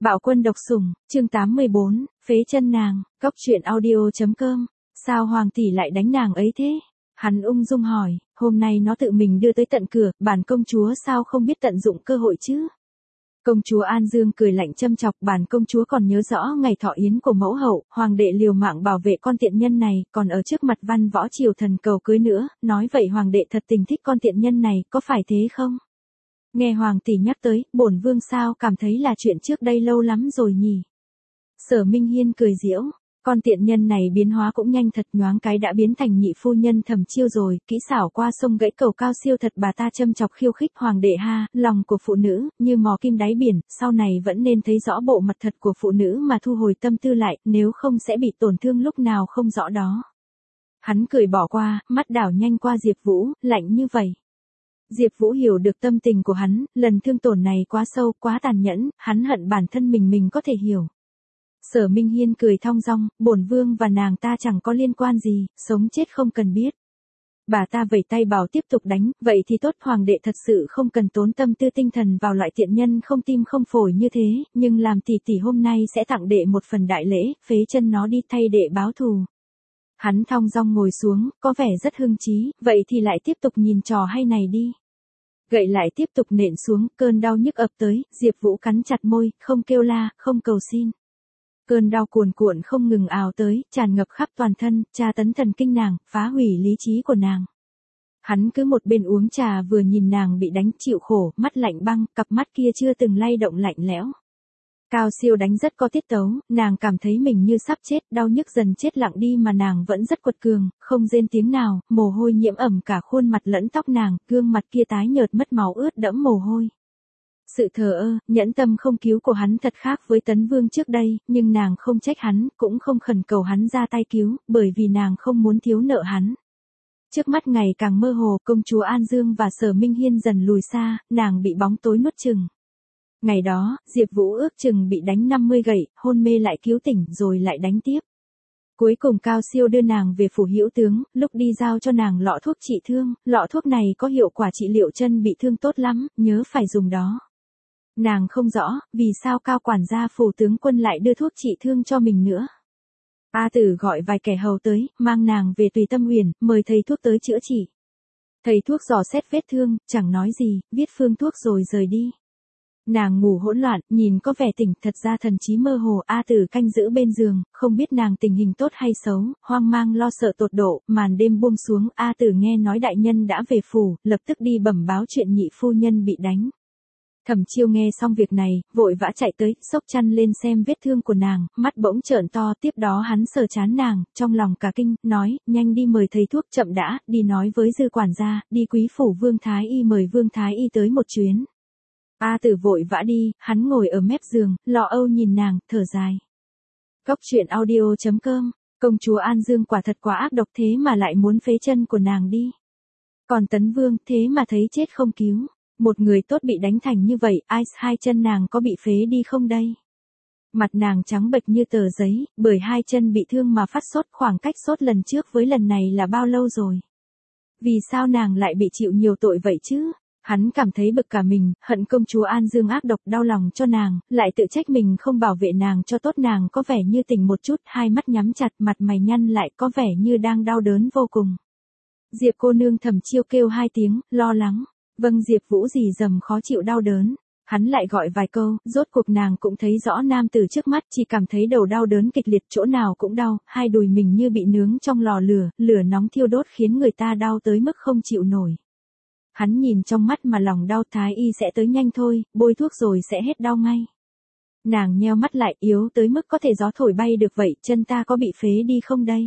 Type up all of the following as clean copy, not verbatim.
Bạo quân độc sủng, chương 84, phế chân nàng, Cóc truyện audio.com, sao hoàng tỷ lại đánh nàng ấy thế? Hắn ung dung hỏi, hôm nay nó tự mình đưa tới tận cửa, bản công chúa sao không biết tận dụng cơ hội chứ? Công chúa An Dương cười lạnh châm chọc, bản công chúa còn nhớ rõ ngày thọ yến của mẫu hậu, hoàng đệ liều mạng bảo vệ con tiện nhân này, còn ở trước mặt văn võ triều thần cầu cưới nữa, nói vậy hoàng đệ thật tình thích con tiện nhân này, có phải thế không? Nghe hoàng tỷ nhắc tới, bổn vương sao cảm thấy là chuyện trước đây lâu lắm rồi nhỉ? Sở Minh Hiên cười giễu, con tiện nhân này biến hóa cũng nhanh thật, nhoáng cái đã biến thành nhị phu nhân Thẩm Chiêu rồi, kỹ xảo qua sông gãy cầu cao siêu thật. Bà ta châm chọc khiêu khích hoàng đệ ha, lòng của phụ nữ, như mò kim đáy biển, sau này vẫn nên thấy rõ bộ mặt thật của phụ nữ mà thu hồi tâm tư lại, nếu không sẽ bị tổn thương lúc nào không rõ đó. Hắn cười bỏ qua, mắt đảo nhanh qua Diệp Vũ, lạnh như vậy. Diệp Vũ hiểu được tâm tình của hắn, lần thương tổn này quá sâu, quá tàn nhẫn, hắn hận bản thân mình có thể hiểu. Sở Minh Hiên cười thong dong, bổn vương và nàng ta chẳng có liên quan gì, sống chết không cần biết. Bà ta vẩy tay bảo tiếp tục đánh, vậy thì tốt, hoàng đệ thật sự không cần tốn tâm tư tinh thần vào loại tiện nhân không tim không phổi như thế, nhưng làm tỷ tỷ hôm nay sẽ tặng đệ một phần đại lễ, phế chân nó đi thay đệ báo thù. Hắn thong dong ngồi xuống, có vẻ rất hưng trí, vậy thì lại tiếp tục nhìn trò hay này đi. Gậy lại tiếp tục nện xuống, cơn đau nhức ập tới, Diệp Vũ cắn chặt môi, không kêu la, không cầu xin. Cơn đau cuồn cuộn không ngừng ào tới, tràn ngập khắp toàn thân, tra tấn thần kinh nàng, phá hủy lý trí của nàng. Hắn cứ một bên uống trà vừa nhìn nàng bị đánh chịu khổ, mắt lạnh băng, cặp mắt kia chưa từng lay động lạnh lẽo. Cao siêu đánh rất có tiết tấu, nàng cảm thấy mình như sắp chết, đau nhức dần chết lặng đi mà nàng vẫn rất quật cường, không rên tiếng nào, mồ hôi nhiễm ẩm cả khuôn mặt lẫn tóc nàng, gương mặt kia tái nhợt mất máu ướt đẫm mồ hôi. Sự thờ ơ, nhẫn tâm không cứu của hắn thật khác với Tấn Vương trước đây, nhưng nàng không trách hắn, cũng không khẩn cầu hắn ra tay cứu, bởi vì nàng không muốn thiếu nợ hắn. Trước mắt ngày càng mơ hồ, công chúa An Dương và Sở Minh Hiên dần lùi xa, nàng bị bóng tối nuốt chửng. Ngày đó, Diệp Vũ ước chừng bị đánh 50 gậy, hôn mê lại cứu tỉnh rồi lại đánh tiếp. Cuối cùng Cao Siêu đưa nàng về phủ hữu tướng, lúc đi giao cho nàng lọ thuốc trị thương, lọ thuốc này có hiệu quả trị liệu chân bị thương tốt lắm, nhớ phải dùng đó. Nàng không rõ, vì sao Cao quản gia phủ tướng quân lại đưa thuốc trị thương cho mình nữa. A Tử gọi vài kẻ hầu tới, mang nàng về Tùy Tâm Huyền, mời thầy thuốc tới chữa trị. Thầy thuốc dò xét vết thương, chẳng nói gì, viết phương thuốc rồi rời đi. Nàng ngủ hỗn loạn, nhìn có vẻ tỉnh, thật ra thần trí mơ hồ. A Tử canh giữ bên giường, không biết nàng tình hình tốt hay xấu, hoang mang lo sợ tột độ, màn đêm buông xuống, A Tử nghe nói đại nhân đã về phủ, lập tức đi bẩm báo chuyện nhị phu nhân bị đánh. Thẩm Chiêu nghe xong việc này, vội vã chạy tới, xốc chăn lên xem vết thương của nàng, mắt bỗng trợn to, tiếp đó hắn sờ trán nàng, trong lòng cả kinh, nói, nhanh đi mời thầy thuốc, chậm đã, đi nói với dư quản gia, đi quý phủ Vương Thái Y mời Vương Thái Y tới một chuyến. A Tử vội vã đi, hắn ngồi ở mép giường, lo âu nhìn nàng, thở dài. Cóc truyện audio.com, công chúa An Dương quả thật quá ác độc thế mà lại muốn phế chân của nàng đi. Còn Tấn Vương, thế mà thấy chết không cứu. Một người tốt bị đánh thành như vậy, hai chân nàng có bị phế đi không đây? Mặt nàng trắng bệch như tờ giấy, bởi hai chân bị thương mà phát sốt, khoảng cách sốt lần trước với lần này là bao lâu rồi? Vì sao nàng lại bị chịu nhiều tội vậy chứ? Hắn cảm thấy bực cả mình, hận công chúa An Dương ác độc, đau lòng cho nàng, lại tự trách mình không bảo vệ nàng cho tốt. Nàng có vẻ như tỉnh một chút, hai mắt nhắm chặt, mặt mày nhăn lại, có vẻ như đang đau đớn vô cùng. Diệp cô nương, Thẩm Chiêu kêu hai tiếng, lo lắng. Vâng. Diệp Vũ rì rầm khó chịu đau đớn. Hắn lại gọi vài câu, rốt cuộc nàng cũng thấy rõ nam tử trước mắt, chỉ cảm thấy đầu đau đớn kịch liệt, chỗ nào cũng đau, hai đùi mình như bị nướng trong lò lửa, lửa nóng thiêu đốt khiến người ta đau tới mức không chịu nổi. Hắn nhìn trong mắt mà lòng đau, Thái Y sẽ tới nhanh thôi, bôi thuốc rồi sẽ hết đau ngay. Nàng nheo mắt lại, yếu tới mức có thể gió thổi bay được vậy, chân ta có bị phế đi không đây?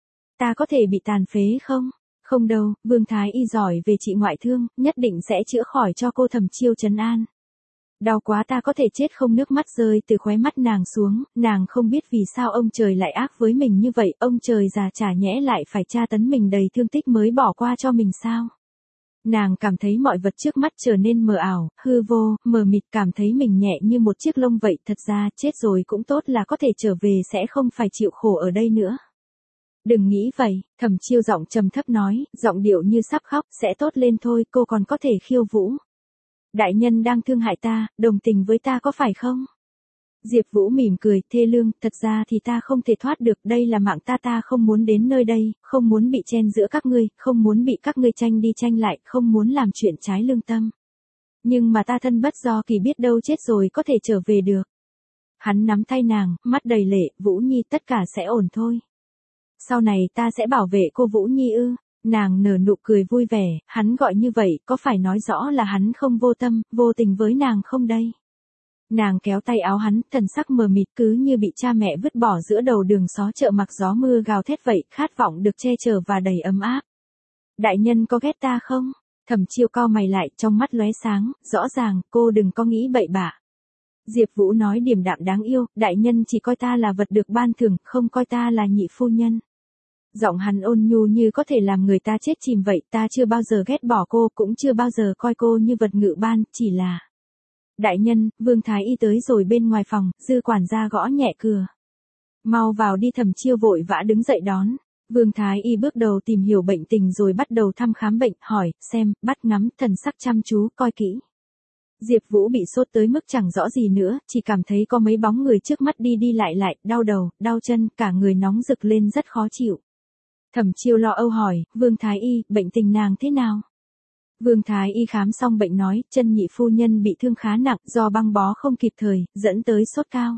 Ta có thể bị tàn phế không? Không đâu, Vương Thái Y giỏi về trị ngoại thương, nhất định sẽ chữa khỏi cho cô. Thẩm Chiêu trấn an. Đau quá, ta có thể chết không? Nước mắt rơi từ khóe mắt nàng xuống, nàng không biết vì sao ông trời lại ác với mình như vậy, ông trời già chả nhẽ lại phải tra tấn mình đầy thương tích mới bỏ qua cho mình sao? Nàng cảm thấy mọi vật trước mắt trở nên mờ ảo, hư vô, mờ mịt, cảm thấy mình nhẹ như một chiếc lông vậy, thật ra chết rồi cũng tốt, là có thể trở về, sẽ không phải chịu khổ ở đây nữa. Đừng nghĩ vậy, Thẩm Chiêu giọng trầm thấp nói, giọng điệu như sắp khóc, sẽ tốt lên thôi, cô còn có thể khiêu vũ. Đại nhân đang thương hại ta, đồng tình với ta có phải không? Diệp Vũ mỉm cười, thê lương, thật ra thì ta không thể thoát được, đây là mạng ta không muốn đến nơi đây, không muốn bị chen giữa các ngươi, không muốn bị các ngươi tranh đi tranh lại, không muốn làm chuyện trái lương tâm. Nhưng mà ta thân bất do kỳ, biết đâu chết rồi có thể trở về được. Hắn nắm tay nàng, mắt đầy lệ, Vũ Nhi, tất cả sẽ ổn thôi. Sau này ta sẽ bảo vệ cô Vũ Nhi ư? Nàng nở nụ cười vui vẻ, hắn gọi như vậy, có phải nói rõ là hắn không vô tâm, vô tình với nàng không đây? Nàng kéo tay áo hắn, thần sắc mờ mịt, cứ như bị cha mẹ vứt bỏ giữa đầu đường xó chợ mặc gió mưa gào thét vậy, khát vọng được che chở và đầy ấm áp. Đại nhân có ghét ta không? Thẩm Chiêu cau mày lại, trong mắt lóe sáng, rõ ràng, cô đừng có nghĩ bậy bạ. Diệp Vũ nói điềm đạm đáng yêu, đại nhân chỉ coi ta là vật được ban thưởng, không coi ta là nhị phu nhân. Giọng hắn ôn nhu như có thể làm người ta chết chìm vậy, ta chưa bao giờ ghét bỏ cô, cũng chưa bao giờ coi cô như vật ngự ban, chỉ là... Đại nhân, Vương Thái Y tới rồi. Bên ngoài phòng, Dư quản gia gõ nhẹ cửa. Mau vào đi. Thẩm Chiêu vội vã đứng dậy đón. Vương Thái Y bước đầu tìm hiểu bệnh tình rồi bắt đầu thăm khám bệnh, hỏi, xem, bắt ngắm, thần sắc chăm chú, coi kỹ. Diệp Vũ bị sốt tới mức chẳng rõ gì nữa, chỉ cảm thấy có mấy bóng người trước mắt đi đi lại lại, đau đầu, đau chân, cả người nóng rực lên rất khó chịu. Thẩm Chiêu lo âu hỏi, Vương Thái Y, bệnh tình nàng thế nào? Vương Thái Y khám xong bệnh nói, chân nhị phu nhân bị thương khá nặng, do băng bó không kịp thời, dẫn tới sốt cao.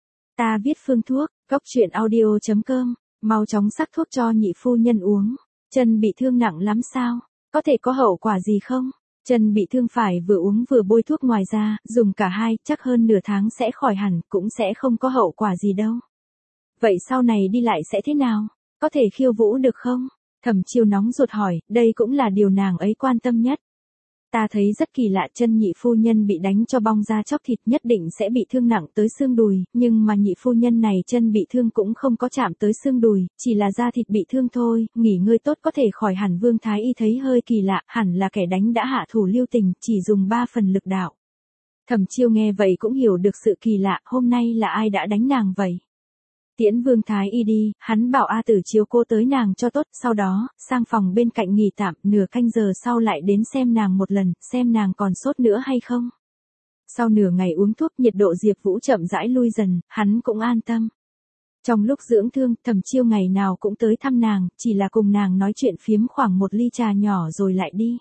Ta viết phương thuốc, goctruyện.audio.com, mau chóng sắc thuốc cho nhị phu nhân uống. Chân bị thương nặng lắm sao? Có thể có hậu quả gì không? Chân bị thương phải vừa uống vừa bôi thuốc, ngoài ra, dùng cả hai, chắc hơn nửa tháng sẽ khỏi hẳn, cũng sẽ không có hậu quả gì đâu. Vậy sau này đi lại sẽ thế nào? Có thể khiêu vũ được không? Thẩm Chiêu nóng ruột hỏi, đây cũng là điều nàng ấy quan tâm nhất. Ta thấy rất kỳ lạ, chân nhị phu nhân bị đánh cho bong ra chóc thịt, nhất định sẽ bị thương nặng tới xương đùi, nhưng mà nhị phu nhân này chân bị thương cũng không có chạm tới xương đùi, chỉ là da thịt bị thương thôi, nghỉ ngơi tốt có thể khỏi hẳn. Vương Thái Y thấy hơi kỳ lạ, hẳn là kẻ đánh đã hạ thủ lưu tình, chỉ dùng 3 phần lực đạo. Thẩm Chiêu nghe vậy cũng hiểu được sự kỳ lạ, hôm nay là ai đã đánh nàng vậy? Tiễn Vương Thái Y đi, hắn bảo A Tử chiếu cô tới nàng cho tốt, sau đó, sang phòng bên cạnh nghỉ tạm, nửa canh giờ sau lại đến xem nàng một lần, xem nàng còn sốt nữa hay không. Sau nửa ngày uống thuốc, nhiệt độ Diệp Vũ chậm rãi lui dần, hắn cũng an tâm. Trong lúc dưỡng thương, Thẩm Chiêu ngày nào cũng tới thăm nàng, chỉ là cùng nàng nói chuyện phiếm khoảng một ly trà nhỏ rồi lại đi.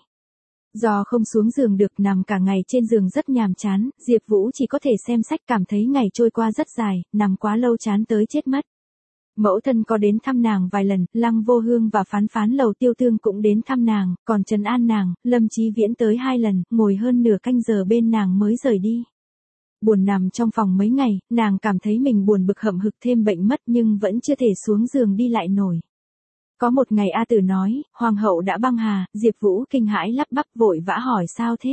Do không xuống giường được, nằm cả ngày trên giường rất nhàm chán, Diệp Vũ chỉ có thể xem sách, cảm thấy ngày trôi qua rất dài, nằm quá lâu chán tới chết mất. Mẫu thân có đến thăm nàng vài lần, Lăng Vô Hương và Phán Phán Lầu Tiêu Thương cũng đến thăm nàng, còn trấn an nàng, Lâm Chí Viễn tới 2 lần, ngồi hơn nửa canh giờ bên nàng mới rời đi. Buồn nằm trong phòng mấy ngày, nàng cảm thấy mình buồn bực hậm hực, thêm bệnh mất nhưng vẫn chưa thể xuống giường đi lại nổi. Có một ngày A Tử nói, Hoàng hậu đã băng hà, Diệp Vũ kinh hãi lắp bắp vội vã hỏi sao thế?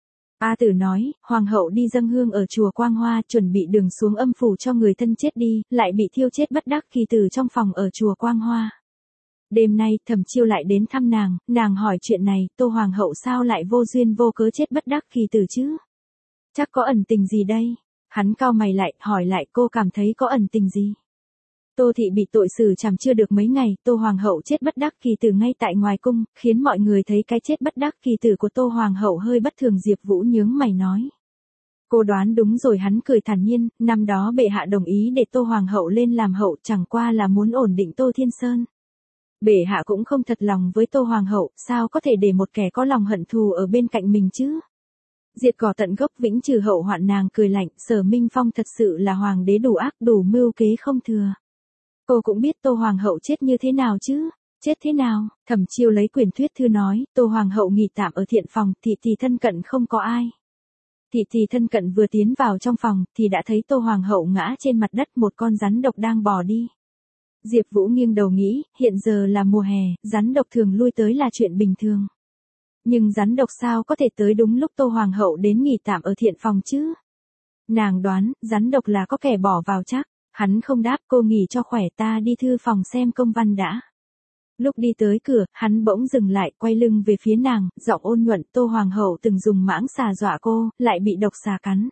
A Tử nói, Hoàng hậu đi dâng hương ở chùa Quang Hoa, chuẩn bị đường xuống âm phủ cho người thân chết đi, lại bị thiêu chết bất đắc kỳ tử trong phòng ở chùa Quang Hoa. Đêm nay, Thẩm Chiêu lại đến thăm nàng hỏi chuyện này, Tô Hoàng hậu sao lại vô duyên vô cớ chết bất đắc kỳ tử chứ? Chắc có ẩn tình gì đây? Hắn cau mày lại, hỏi lại, cô cảm thấy có ẩn tình gì? Tô thị bị tội xử trảm chưa được mấy ngày, Tô Hoàng hậu chết bất đắc kỳ tử ngay tại ngoài cung, khiến mọi người thấy cái chết bất đắc kỳ tử của Tô Hoàng hậu hơi bất thường. Diệp Vũ nhướng mày nói. Cô đoán đúng rồi. Hắn cười thản nhiên, năm đó bệ hạ đồng ý để Tô Hoàng hậu lên làm hậu chẳng qua là muốn ổn định Tô Thiên Sơn. Bệ hạ cũng không thật lòng với Tô Hoàng hậu, sao có thể để một kẻ có lòng hận thù ở bên cạnh mình chứ? Diệt cỏ tận gốc, vĩnh trừ hậu hoạn. Nàng cười lạnh, Sở Minh Phong thật sự là hoàng đế đủ ác, đủ mưu kế không thừa. Cô cũng biết Tô Hoàng hậu chết như thế nào chứ? Chết thế nào? Thẩm Chiêu lấy quyển thuyết thư nói, Tô Hoàng hậu nghỉ tạm ở thiện phòng, thị thân cận không có ai. Thị thân cận vừa tiến vào trong phòng, thì đã thấy Tô Hoàng hậu ngã trên mặt đất, một con rắn độc đang bò đi. Diệp Vũ nghiêng đầu nghĩ, hiện giờ là mùa hè, rắn độc thường lui tới là chuyện bình thường. Nhưng rắn độc sao có thể tới đúng lúc Tô Hoàng hậu đến nghỉ tạm ở thiện phòng chứ? Nàng đoán, rắn độc là có kẻ bỏ vào chắc. Hắn không đáp, cô nghỉ cho khỏe, ta đi thư phòng xem công văn đã. Lúc đi tới cửa, hắn bỗng dừng lại, quay lưng về phía nàng, giọng ôn nhuận, Tô Hoàng hậu từng dùng mãng xà dọa cô, lại bị độc xà cắn.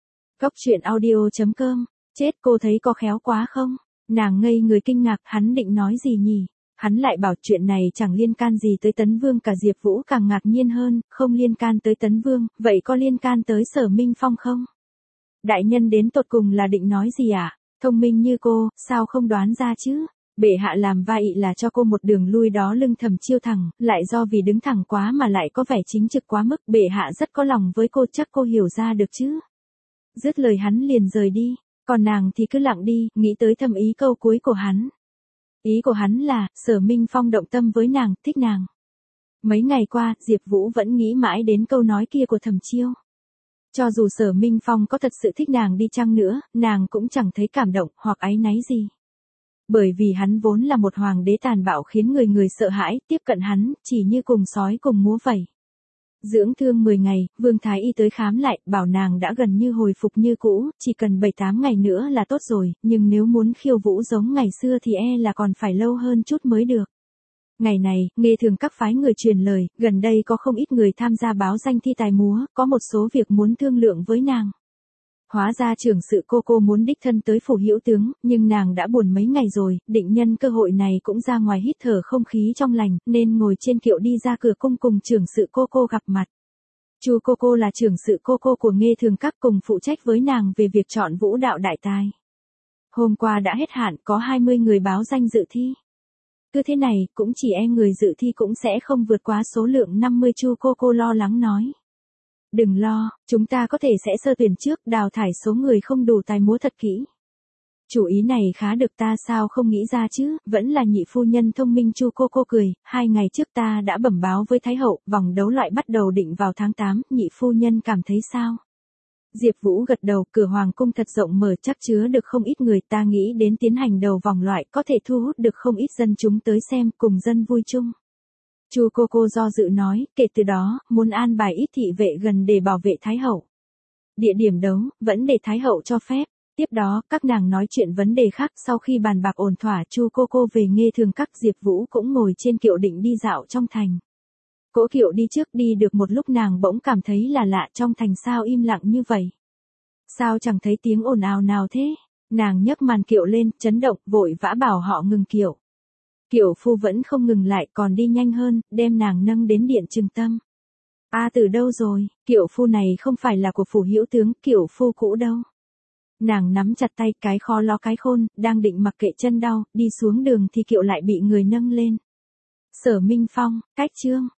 Goctruyện.audio.com, chết, cô thấy có khéo quá không? Nàng ngây người kinh ngạc, hắn định nói gì nhỉ? Hắn lại bảo chuyện này chẳng liên can gì tới Tấn Vương cả. Diệp Vũ càng ngạc nhiên hơn, không liên can tới Tấn Vương, vậy có liên can tới Sở Minh Phong không? Đại nhân đến tột cùng là định nói gì ạ? Thông minh như cô, sao không đoán ra chứ? Bệ hạ làm vai ị là cho cô một đường lui đó lưng thầm chiêu thẳng, lại do vì đứng thẳng quá mà lại có vẻ chính trực quá mức. Bệ hạ rất có lòng với cô, chắc cô hiểu ra được chứ. Dứt lời hắn liền rời đi, còn nàng thì cứ lặng đi, nghĩ tới thâm ý câu cuối của hắn. Ý của hắn là, Sở Minh Phong động tâm với nàng, thích nàng. Mấy ngày qua, Diệp Vũ vẫn nghĩ mãi đến câu nói kia của Thẩm Chiêu. Cho dù Sở Minh Phong có thật sự thích nàng đi chăng nữa, nàng cũng chẳng thấy cảm động hoặc áy náy gì. Bởi vì hắn vốn là một hoàng đế tàn bạo khiến người người sợ hãi, tiếp cận hắn, chỉ như cùng sói cùng múa vầy. Dưỡng thương 10 ngày, Vương Thái Y tới khám lại, bảo nàng đã gần như hồi phục như cũ, chỉ cần 7-8 ngày nữa là tốt rồi, nhưng nếu muốn khiêu vũ giống ngày xưa thì là còn phải lâu hơn chút mới được. Ngày này, nghe thường các phái người truyền lời, gần đây có không ít người tham gia báo danh thi tài múa, có một số việc muốn thương lượng với nàng. Hóa ra trưởng sự cô muốn đích thân tới phủ hữu tướng, nhưng nàng đã buồn mấy ngày rồi, định nhân cơ hội này cũng ra ngoài hít thở không khí trong lành, nên ngồi trên kiệu đi ra cửa cung cùng trưởng sự cô gặp mặt. Chu cô là trưởng sự cô của Nghê Thường Các, cùng phụ trách với nàng về việc chọn vũ đạo đại tài. Hôm qua đã hết hạn, có 20 người báo danh dự thi. Cứ thế này, cũng chỉ người dự thi cũng sẽ không vượt quá số lượng 50. Chu cô lo lắng nói. Đừng lo, chúng ta có thể sẽ sơ tuyển trước, đào thải số người không đủ tài múa thật kỹ. Chủ ý này khá được, ta sao không nghĩ ra chứ, vẫn là nhị phu nhân thông minh. Chu cô cười, 2 ngày trước ta đã bẩm báo với Thái hậu, vòng đấu loại bắt đầu định vào tháng 8, nhị phu nhân cảm thấy sao? Diệp Vũ gật đầu, cửa hoàng cung thật rộng mở, chắc chứa được không ít người, ta nghĩ đến tiến hành đầu vòng loại có thể thu hút được không ít dân chúng tới xem, cùng dân vui chung. Chu cô do dự nói, kể từ đó, muốn an bài ít thị vệ gần để bảo vệ Thái hậu. Địa điểm đấu, vẫn để Thái hậu cho phép. Tiếp đó, các nàng nói chuyện vấn đề khác, sau khi bàn bạc ổn thỏa, Chu cô về Nghê Thường Các, Diệp Vũ cũng ngồi trên kiệu định đi dạo trong thành. Cỗ kiệu đi trước, đi được một lúc nàng bỗng cảm thấy là lạ, trong thành sao im lặng như vậy. Sao chẳng thấy tiếng ồn ào nào thế? Nàng nhấc màn kiệu lên, chấn động, vội vã bảo họ ngừng kiệu. Kiệu phu vẫn không ngừng lại, còn đi nhanh hơn, đem nàng nâng đến điện Trừng Tâm. Từ đâu rồi? Kiệu phu này không phải là của phủ hữu tướng, kiệu phu cũ đâu. Nàng nắm chặt tay, cái khó lo cái khôn, đang định mặc kệ chân đau, đi xuống đường thì kiệu lại bị người nâng lên. Sở Minh Phong, cách chương.